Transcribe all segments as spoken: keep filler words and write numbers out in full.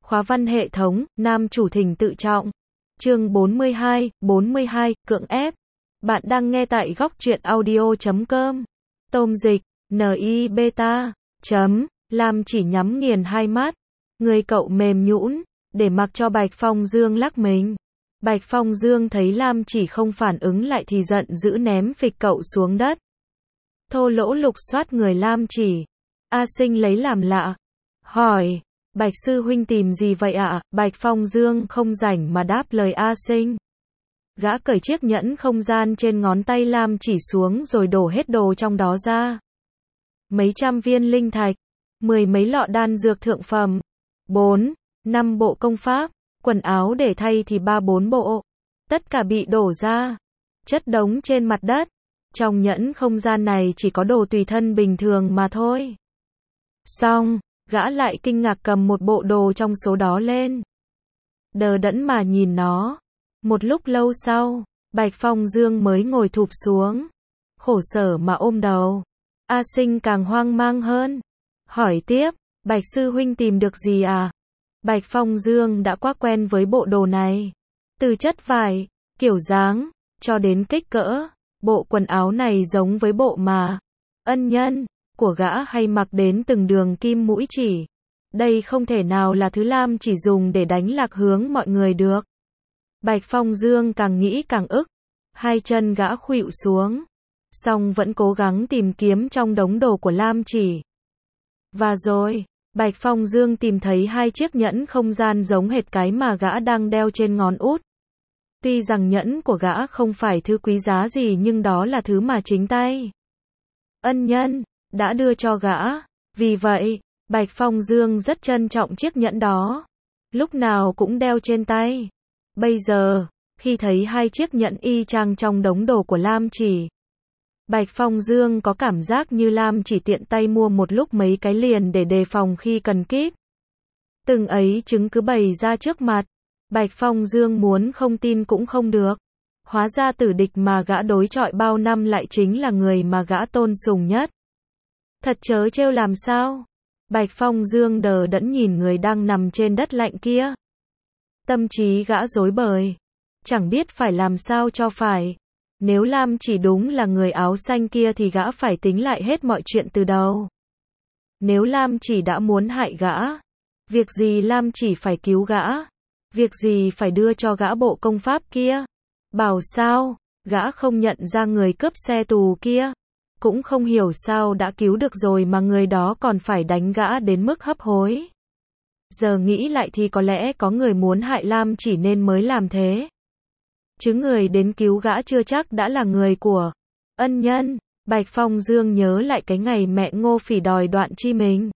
Khóa văn hệ thống, nam chủ thỉnh tự trọng. Chương bốn mươi hai, bốn mươi hai, cưỡng ép. Bạn đang nghe tại góc truyện audio chấm com. Tôm dịch, N I beta, chấm, Lam chỉ nhắm nghiền hai mắt. Người cậu mềm nhũn, để mặc cho Bạch Phong Dương lắc mình. Bạch Phong Dương thấy Lam chỉ không phản ứng lại thì giận dữ ném phịch cậu xuống đất. Thô lỗ lục soát người Lam chỉ. A Sinh lấy làm lạ. Hỏi, Bạch sư huynh tìm gì vậy ạ? À? Bạch Phong Dương không rảnh mà đáp lời A Sinh. Gã cởi chiếc nhẫn không gian trên ngón tay Lam chỉ xuống rồi đổ hết đồ trong đó ra. Mấy trăm viên linh thạch, mười mấy lọ đan dược thượng phẩm, bốn, năm bộ công pháp, quần áo để thay thì ba bốn bộ. Tất cả bị đổ ra, chất đống trên mặt đất. Trong nhẫn không gian này chỉ có đồ tùy thân bình thường mà thôi. Xong, gã lại kinh ngạc cầm một bộ đồ trong số đó lên. Đờ đẫn mà nhìn nó. Một lúc lâu sau, Bạch Phong Dương mới ngồi thụp xuống. Khổ sở mà ôm đầu. A Sinh càng hoang mang hơn. Hỏi tiếp, Bạch sư huynh tìm được gì à? Bạch Phong Dương đã quá quen với bộ đồ này. Từ chất vải, kiểu dáng, cho đến kích cỡ. Bộ quần áo này giống với bộ mà ân nhân của gã hay mặc đến từng đường kim mũi chỉ. Đây không thể nào là thứ Lam chỉ dùng để đánh lạc hướng mọi người được. Bạch Phong Dương càng nghĩ càng ức. Hai chân gã khuỵu xuống. Song vẫn cố gắng tìm kiếm trong đống đồ của Lam chỉ. Và rồi, Bạch Phong Dương tìm thấy hai chiếc nhẫn không gian giống hệt cái mà gã đang đeo trên ngón út. Tuy rằng nhẫn của gã không phải thứ quý giá gì nhưng đó là thứ mà chính tay ân nhân đã đưa cho gã. Vì vậy, Bạch Phong Dương rất trân trọng chiếc nhẫn đó. Lúc nào cũng đeo trên tay. Bây giờ, khi thấy hai chiếc nhẫn y chang trong đống đồ của Lam chỉ, Bạch Phong Dương có cảm giác như Lam chỉ tiện tay mua một lúc mấy cái liền để đề phòng khi cần kíp. Từng ấy chứng cứ bày ra trước mặt. Bạch Phong Dương muốn không tin cũng không được. Hóa ra tử địch mà gã đối chọi bao năm lại chính là người mà gã tôn sùng nhất. Thật trớ trêu làm sao? Bạch Phong Dương đờ đẫn nhìn người đang nằm trên đất lạnh kia. Tâm trí gã rối bời. Chẳng biết phải làm sao cho phải. Nếu Lam chỉ đúng là người áo xanh kia thì gã phải tính lại hết mọi chuyện từ đầu. Nếu Lam chỉ đã muốn hại gã, việc gì Lam chỉ phải cứu gã? Việc gì phải đưa cho gã bộ công pháp kia? Bảo sao, gã không nhận ra người cướp xe tù kia. Cũng không hiểu sao đã cứu được rồi mà người đó còn phải đánh gã đến mức hấp hối. Giờ nghĩ lại thì có lẽ có người muốn hại Lam chỉ nên mới làm thế. Chứ người đến cứu gã chưa chắc đã là người của ân nhân. Bạch Phong Dương nhớ lại cái ngày mẹ Ngô Phỉ đòi đoạn chi mình.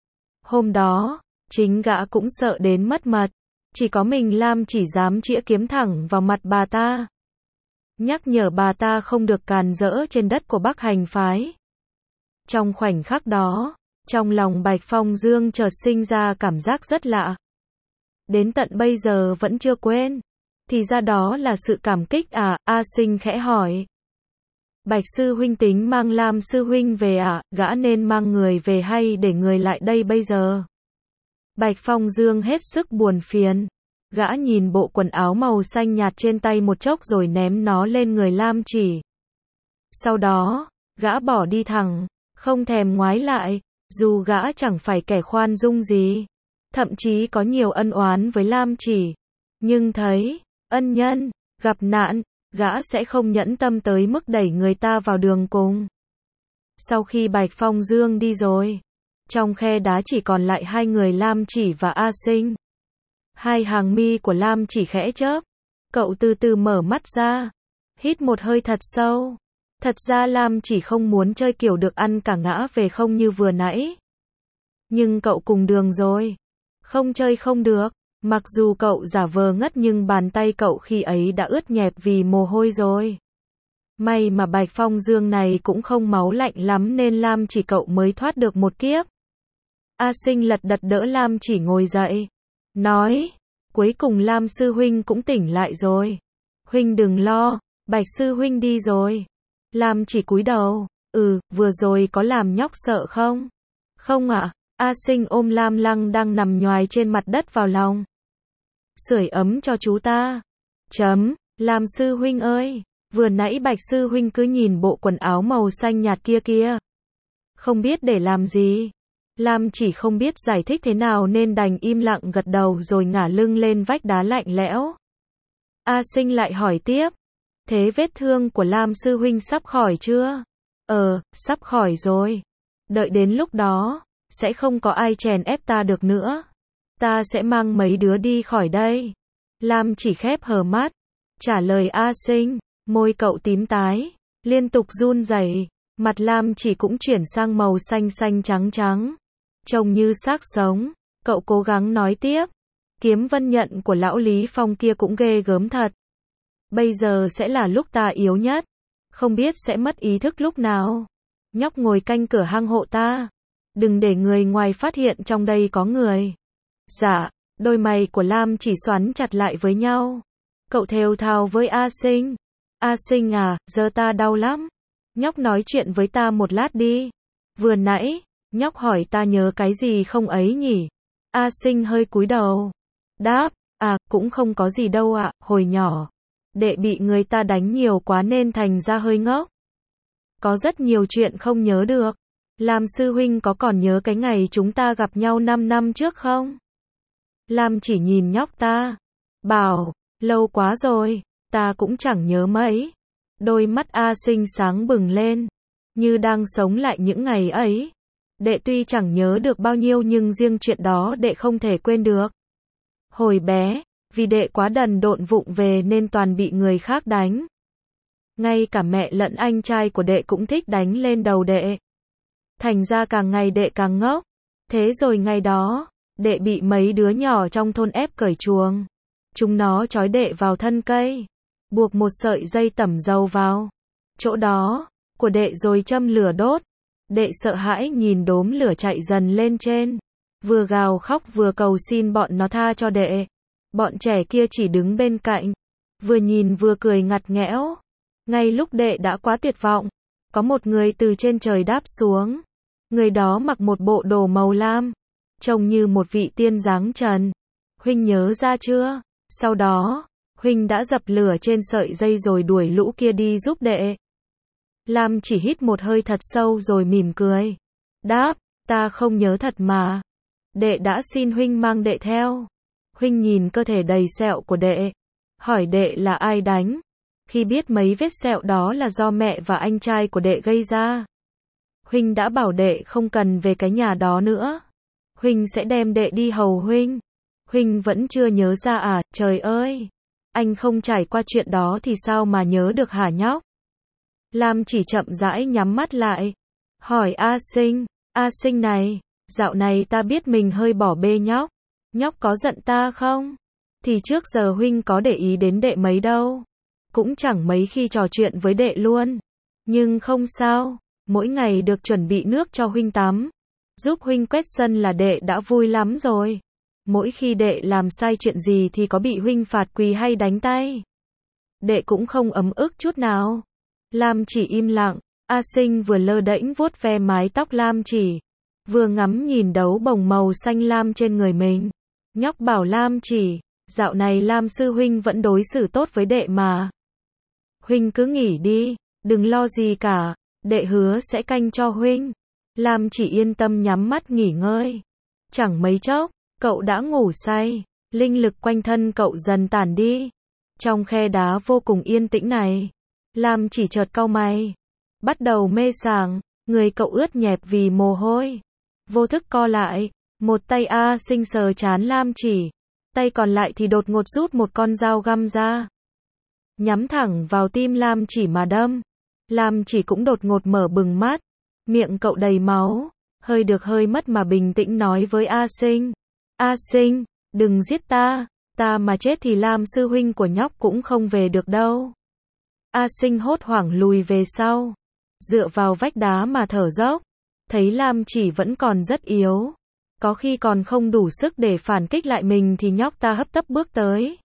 Hôm đó, chính gã cũng sợ đến mất mật. Chỉ có mình Lam chỉ dám chĩa kiếm thẳng vào mặt bà ta. Nhắc nhở bà ta không được càn rỡ trên đất của Bắc Hành phái. Trong khoảnh khắc đó, trong lòng Bạch Phong Dương chợt sinh ra cảm giác rất lạ. Đến tận bây giờ vẫn chưa quên. Thì ra đó là sự cảm kích à? A Sinh khẽ hỏi. Bạch sư huynh tính mang Lam sư huynh về à? Gã nên mang người về hay để người lại đây bây giờ? Bạch Phong Dương hết sức buồn phiền. Gã nhìn bộ quần áo màu xanh nhạt trên tay một chốc rồi ném nó lên người Lam chỉ. Sau đó, gã bỏ đi thẳng, không thèm ngoái lại, dù gã chẳng phải kẻ khoan dung gì. Thậm chí có nhiều ân oán với Lam chỉ. Nhưng thấy ân nhân gặp nạn, gã sẽ không nhẫn tâm tới mức đẩy người ta vào đường cùng. Sau khi Bạch Phong Dương đi rồi, trong khe đá chỉ còn lại hai người Lam chỉ và A Sinh. Hai hàng mi của Lam chỉ khẽ chớp. Cậu từ từ mở mắt ra. Hít một hơi thật sâu. Thật ra Lam chỉ không muốn chơi kiểu được ăn cả ngã về không như vừa nãy. Nhưng cậu cùng đường rồi. Không chơi không được. Mặc dù cậu giả vờ ngất nhưng bàn tay cậu khi ấy đã ướt nhẹp vì mồ hôi rồi. May mà Bạch Phong Dương này cũng không máu lạnh lắm nên Lam chỉ cậu mới thoát được một kiếp. A Sinh lật đật đỡ Lam chỉ ngồi dậy. Nói, cuối cùng Lam sư huynh cũng tỉnh lại rồi. Huynh đừng lo, Bạch sư huynh đi rồi. Lam chỉ cúi đầu. Ừ, vừa rồi có làm nhóc sợ không? Không ạ. A Sinh ôm Lam Lăng đang nằm nhoài trên mặt đất vào lòng. Sưởi ấm cho chú ta. Chấm, Lam sư huynh ơi, vừa nãy Bạch sư huynh cứ nhìn bộ quần áo màu xanh nhạt kia kia. Không biết để làm gì. Lam chỉ không biết giải thích thế nào nên đành im lặng gật đầu rồi ngả lưng lên vách đá lạnh lẽo. A Sinh lại hỏi tiếp. Thế vết thương của Lam sư huynh sắp khỏi chưa? Ờ, sắp khỏi rồi. Đợi đến lúc đó, sẽ không có ai chèn ép ta được nữa. Ta sẽ mang mấy đứa đi khỏi đây. Lam chỉ khép hờ mắt, trả lời A Sinh, môi cậu tím tái, liên tục run rẩy, mặt Lam chỉ cũng chuyển sang màu xanh xanh trắng trắng, trông như xác sống. Cậu cố gắng nói tiếp, kiếm vân nhận của lão Lý Phong kia cũng ghê gớm thật. Bây giờ sẽ là lúc ta yếu nhất, không biết sẽ mất ý thức lúc nào. Nhóc ngồi canh cửa hang hộ ta, đừng để người ngoài phát hiện trong đây có người. Dạ, đôi mày của Lam chỉ xoắn chặt lại với nhau. Cậu thều thào với A Sinh. A Sinh à, giờ ta đau lắm. Nhóc nói chuyện với ta một lát đi. Vừa nãy, nhóc hỏi ta nhớ cái gì không ấy nhỉ? A Sinh hơi cúi đầu. Đáp, à, cũng không có gì đâu ạ, hồi nhỏ. Đệ bị người ta đánh nhiều quá nên thành ra hơi ngốc. Có rất nhiều chuyện không nhớ được. Lam sư huynh có còn nhớ cái ngày chúng ta gặp nhau năm năm trước không? Lam chỉ nhìn nhóc ta. Bảo, lâu quá rồi, ta cũng chẳng nhớ mấy. Đôi mắt A Sinh sáng bừng lên, như đang sống lại những ngày ấy. Đệ tuy chẳng nhớ được bao nhiêu nhưng riêng chuyện đó đệ không thể quên được. Hồi bé, vì đệ quá đần độn vụng về nên toàn bị người khác đánh. Ngay cả mẹ lẫn anh trai của đệ cũng thích đánh lên đầu đệ. Thành ra càng ngày đệ càng ngốc. Thế rồi ngày đó, đệ bị mấy đứa nhỏ trong thôn ép cởi chuồng. Chúng nó trói đệ vào thân cây, buộc một sợi dây tẩm dầu vào chỗ đó của đệ rồi châm lửa đốt. Đệ sợ hãi nhìn đốm lửa chạy dần lên trên, vừa gào khóc vừa cầu xin bọn nó tha cho đệ. Bọn trẻ kia chỉ đứng bên cạnh, vừa nhìn vừa cười ngặt nghẽo. Ngay lúc đệ đã quá tuyệt vọng, có một người từ trên trời đáp xuống. Người đó mặc một bộ đồ màu lam, trông như một vị tiên dáng trần. Huynh nhớ ra chưa? Sau đó, Huynh đã dập lửa trên sợi dây rồi đuổi lũ kia đi giúp đệ. Lam chỉ hít một hơi thật sâu rồi mỉm cười. Đáp, ta không nhớ thật mà. Đệ đã xin Huynh mang đệ theo. Huynh nhìn cơ thể đầy sẹo của đệ, hỏi đệ là ai đánh. Khi biết mấy vết sẹo đó là do mẹ và anh trai của đệ gây ra, Huynh đã bảo đệ không cần về cái nhà đó nữa. Huynh sẽ đem đệ đi hầu Huynh. Huynh vẫn chưa nhớ ra à? Trời ơi! Anh không trải qua chuyện đó thì sao mà nhớ được hả nhóc? Lam chỉ chậm rãi nhắm mắt lại, hỏi A Sinh, A Sinh này, dạo này ta biết mình hơi bỏ bê nhóc. Nhóc có giận ta không? Thì trước giờ Huynh có để ý đến đệ mấy đâu. Cũng chẳng mấy khi trò chuyện với đệ luôn. Nhưng không sao, mỗi ngày được chuẩn bị nước cho Huynh tắm, giúp Huynh quét sân là đệ đã vui lắm rồi. Mỗi khi đệ làm sai chuyện gì thì có bị Huynh phạt quỳ hay đánh tay, đệ cũng không ấm ức chút nào. Lam chỉ im lặng. A Sinh vừa lơ đễnh vuốt ve mái tóc Lam chỉ, vừa ngắm nhìn đấu bồng màu xanh lam trên người mình. Nhóc bảo Lam chỉ, dạo này Lam sư huynh vẫn đối xử tốt với đệ mà. Huynh cứ nghỉ đi, đừng lo gì cả, đệ hứa sẽ canh cho Huynh. Lam chỉ yên tâm nhắm mắt nghỉ ngơi. Chẳng mấy chốc, cậu đã ngủ say, linh lực quanh thân cậu dần tản đi. Trong khe đá vô cùng yên tĩnh này, Lam chỉ chợt cau mày, bắt đầu mê sảng, người cậu ướt nhẹp vì mồ hôi. Vô thức co lại, một tay A Sinh sờ trán Lam chỉ, tay còn lại thì đột ngột rút một con dao găm ra, nhắm thẳng vào tim Lam chỉ mà đâm. Lam chỉ cũng đột ngột mở bừng mắt, miệng cậu đầy máu, hơi được hơi mất mà bình tĩnh nói với A Sinh, A Sinh, đừng giết ta, ta mà chết thì Lam sư huynh của nhóc cũng không về được đâu. A Sinh hốt hoảng lùi về sau, dựa vào vách đá mà thở dốc, thấy Lam chỉ vẫn còn rất yếu, có khi còn không đủ sức để phản kích lại mình thì nhóc ta hấp tấp bước tới,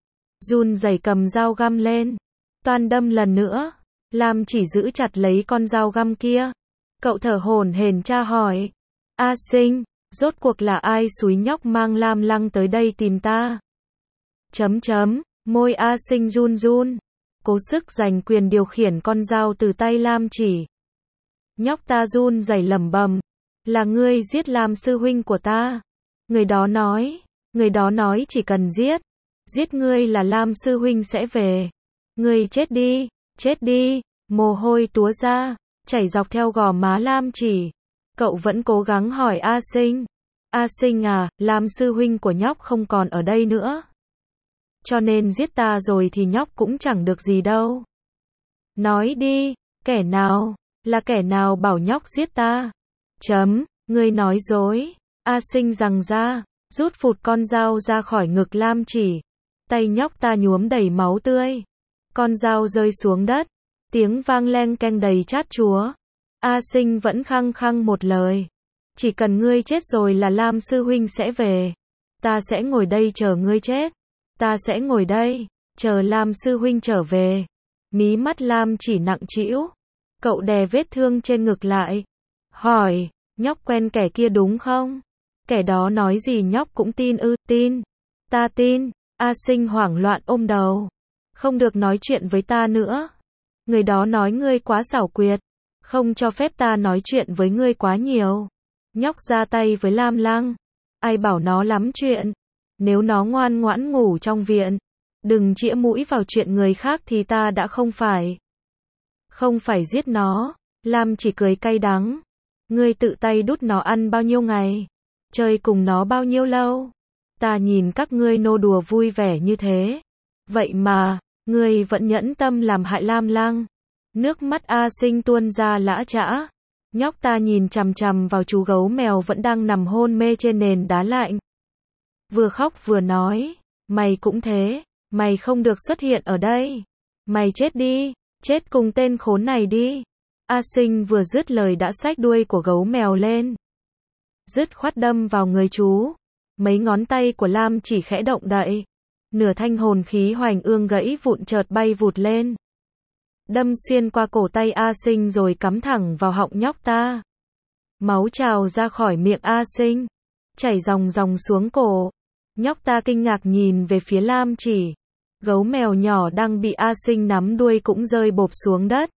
run rẩy cầm dao găm lên, toan đâm lần nữa. Lam chỉ giữ chặt lấy con dao găm kia, cậu thở hổn hển tra hỏi, A Sinh, Rốt cuộc là ai xúi nhóc mang Lam Lăng tới đây tìm ta? Chấm chấm, môi A Sinh run run, cố sức giành quyền điều khiển con dao từ tay Lam Chỉ. Nhóc ta run rẩy lẩm bẩm, là ngươi giết Lam sư huynh của ta. Người đó nói, người đó nói chỉ cần giết, giết ngươi là Lam sư huynh sẽ về. Ngươi chết đi, chết đi, mồ hôi túa ra, chảy dọc theo gò má Lam Chỉ. Cậu vẫn cố gắng hỏi A Sinh. A Sinh à, Lam sư huynh của nhóc không còn ở đây nữa. Cho nên giết ta rồi thì nhóc cũng chẳng được gì đâu. Nói đi, kẻ nào, là kẻ nào bảo nhóc giết ta? Chấm, ngươi nói dối. A Sinh giằng ra, rút phụt con dao ra khỏi ngực Lam Chỉ. Tay nhóc ta nhuốm đầy máu tươi. Con dao rơi xuống đất. Tiếng vang leng keng đầy chát chúa. A Sinh vẫn khăng khăng một lời. Chỉ cần ngươi chết rồi là Lam sư huynh sẽ về. Ta sẽ ngồi đây chờ ngươi chết. Ta sẽ ngồi đây, chờ Lam sư huynh trở về. Mí mắt Lam Chỉ nặng trĩu. Cậu đè vết thương trên ngực lại. Hỏi, nhóc quen kẻ kia đúng không? Kẻ đó nói gì nhóc cũng tin ư? Tin. Ta tin. A Sinh hoảng loạn ôm đầu. Không được nói chuyện với ta nữa. Người đó nói ngươi quá xảo quyệt. Không cho phép ta nói chuyện với ngươi quá nhiều. Nhóc ra tay với Lam Lăng. Ai bảo nó lắm chuyện. Nếu nó ngoan ngoãn ngủ trong viện, đừng chĩa mũi vào chuyện người khác thì ta đã không phải. Không phải giết nó. Lam Chỉ cười cay đắng. Ngươi tự tay đút nó ăn bao nhiêu ngày? Chơi cùng nó bao nhiêu lâu? Ta nhìn các ngươi nô đùa vui vẻ như thế. Vậy mà, ngươi vẫn nhẫn tâm làm hại Lam Lăng. Nước mắt A Sinh tuôn ra lã chã. Nhóc ta nhìn chằm chằm vào chú gấu mèo vẫn đang nằm hôn mê trên nền đá lạnh. Vừa khóc vừa nói, mày cũng thế, mày không được xuất hiện ở đây. Mày chết đi, chết cùng tên khốn này đi. A Sinh vừa dứt lời đã xách đuôi của gấu mèo lên. Dứt khoát đâm vào người chú. Mấy ngón tay của Lam Chỉ khẽ động đậy. Nửa thanh hồn khí hoành ương gãy vụn chợt bay vụt lên. Đâm xuyên qua cổ tay A Sinh rồi cắm thẳng vào họng nhóc ta. Máu trào ra khỏi miệng A Sinh, chảy ròng ròng xuống cổ. Nhóc ta kinh ngạc nhìn về phía Lam Chỉ. Gấu mèo nhỏ đang bị A Sinh nắm đuôi cũng rơi bộp xuống đất.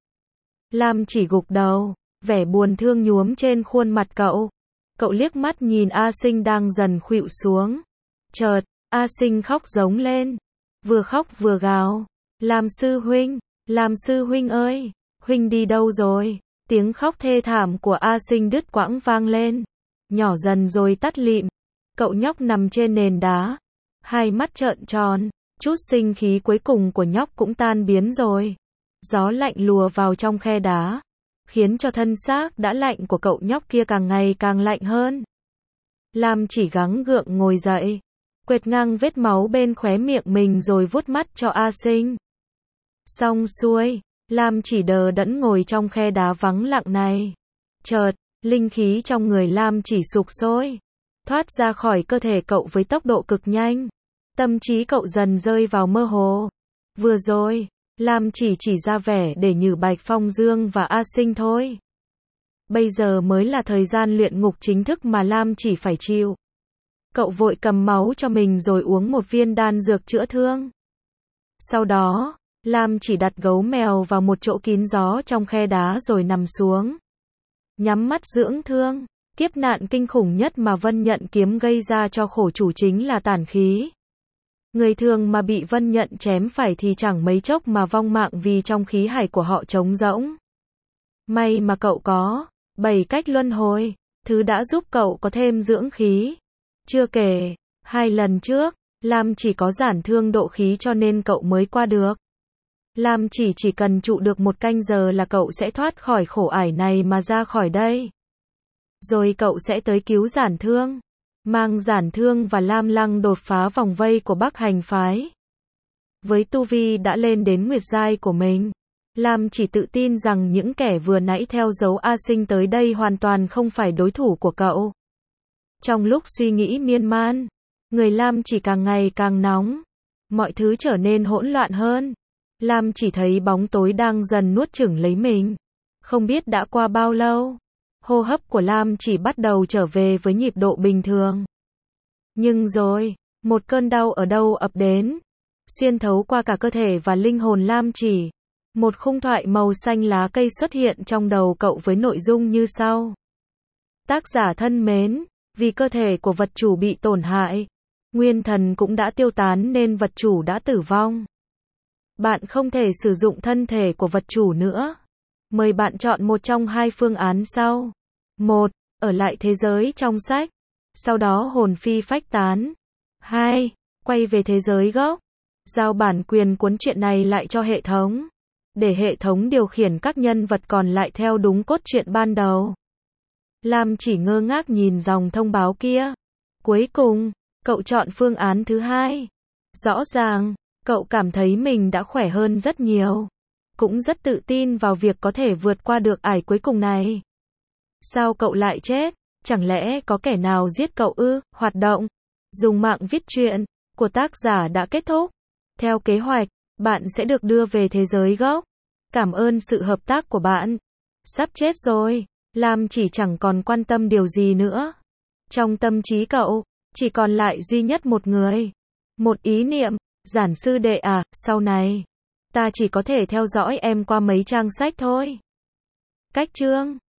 Lam Chỉ gục đầu, vẻ buồn thương nhuốm trên khuôn mặt cậu. Cậu liếc mắt nhìn A Sinh đang dần khuỵu xuống. Chợt, A Sinh khóc giống lên. Vừa khóc vừa gào. Lam sư huynh, Lam sư huynh ơi, huynh đi đâu rồi? Tiếng khóc thê thảm của A Sinh đứt quãng vang lên. Nhỏ dần rồi tắt lịm. Cậu nhóc nằm trên nền đá. Hai mắt trợn tròn. Chút sinh khí cuối cùng của nhóc cũng tan biến rồi. Gió lạnh lùa vào trong khe đá. Khiến cho thân xác đã lạnh của cậu nhóc kia càng ngày càng lạnh hơn. Lam Chỉ gắng gượng ngồi dậy. Quệt ngang vết máu bên khóe miệng mình rồi vuốt mắt cho A Sinh. Xong xuôi, Lam Chỉ đờ đẫn ngồi trong khe đá vắng lặng này. Chợt, linh khí trong người Lam Chỉ sục sôi, thoát ra khỏi cơ thể cậu với tốc độ cực nhanh. Tâm trí cậu dần rơi vào mơ hồ. Vừa rồi, Lam Chỉ chỉ ra vẻ để nhử Bạch Phong Dương và A Sinh thôi. Bây giờ mới là thời gian luyện ngục chính thức mà Lam Chỉ phải chịu. Cậu vội cầm máu cho mình rồi uống một viên đan dược chữa thương. Sau đó, Lam Chỉ đặt gấu mèo vào một chỗ kín gió trong khe đá rồi nằm xuống. Nhắm mắt dưỡng thương. Kiếp nạn kinh khủng nhất mà Vân Nhận kiếm gây ra cho khổ chủ chính là tản khí. Người thường mà bị Vân Nhận chém phải thì chẳng mấy chốc mà vong mạng vì trong khí hải của họ trống rỗng. May mà cậu có bảy cách luân hồi, thứ đã giúp cậu có thêm dưỡng khí. Chưa kể, hai lần trước, Lam Chỉ có giản thương độ khí cho nên cậu mới qua được. Lam Chỉ chỉ cần trụ được một canh giờ là cậu sẽ thoát khỏi khổ ải này mà ra khỏi đây. Rồi cậu sẽ tới cứu giản thương. Mang giản thương và Lam Lăng đột phá vòng vây của Bắc Hành phái. Với tu vi đã lên đến nguyệt giai của mình, Lam Chỉ tự tin rằng những kẻ vừa nãy theo dấu A Sinh tới đây hoàn toàn không phải đối thủ của cậu. Trong lúc suy nghĩ miên man, người Lam Chỉ càng ngày càng nóng. Mọi thứ trở nên hỗn loạn hơn. Lam Chỉ thấy bóng tối đang dần nuốt chửng lấy mình. Không biết đã qua bao lâu. Hô hấp của Lam chỉ bắt đầu trở về với nhịp độ bình thường. Nhưng rồi, một cơn đau ở đâu ập đến, xuyên thấu qua cả cơ thể và linh hồn Lam chỉ. Một khung thoại màu xanh lá cây xuất hiện trong đầu cậu với nội dung như sau. Tác giả thân mến, vì cơ thể của vật chủ bị tổn hại, nguyên thần cũng đã tiêu tán nên vật chủ đã tử vong. Bạn không thể sử dụng thân thể của vật chủ nữa. Mời bạn chọn một trong hai phương án sau. một. Ở lại thế giới trong sách. Sau đó hồn phi phách tán. hai. Quay về thế giới gốc. Giao bản quyền cuốn truyện này lại cho hệ thống. Để hệ thống điều khiển các nhân vật còn lại theo đúng cốt truyện ban đầu. Lam chỉ ngơ ngác nhìn dòng thông báo kia. Cuối cùng, cậu chọn phương án thứ hai. Rõ ràng, cậu cảm thấy mình đã khỏe hơn rất nhiều. Cũng rất tự tin vào việc có thể vượt qua được ải cuối cùng này. Sao cậu lại chết? Chẳng lẽ có kẻ nào giết cậu ư? Hoạt động dùng mạng viết truyện của tác giả đã kết thúc. Theo kế hoạch, bạn sẽ được đưa về thế giới gốc. Cảm ơn sự hợp tác của bạn. Sắp chết rồi. Lam chỉ chẳng còn quan tâm điều gì nữa. Trong tâm trí cậu, chỉ còn lại duy nhất một người. Một ý niệm, giản sư đệ à, sau này, ta chỉ có thể theo dõi em qua mấy trang sách thôi. Cách chương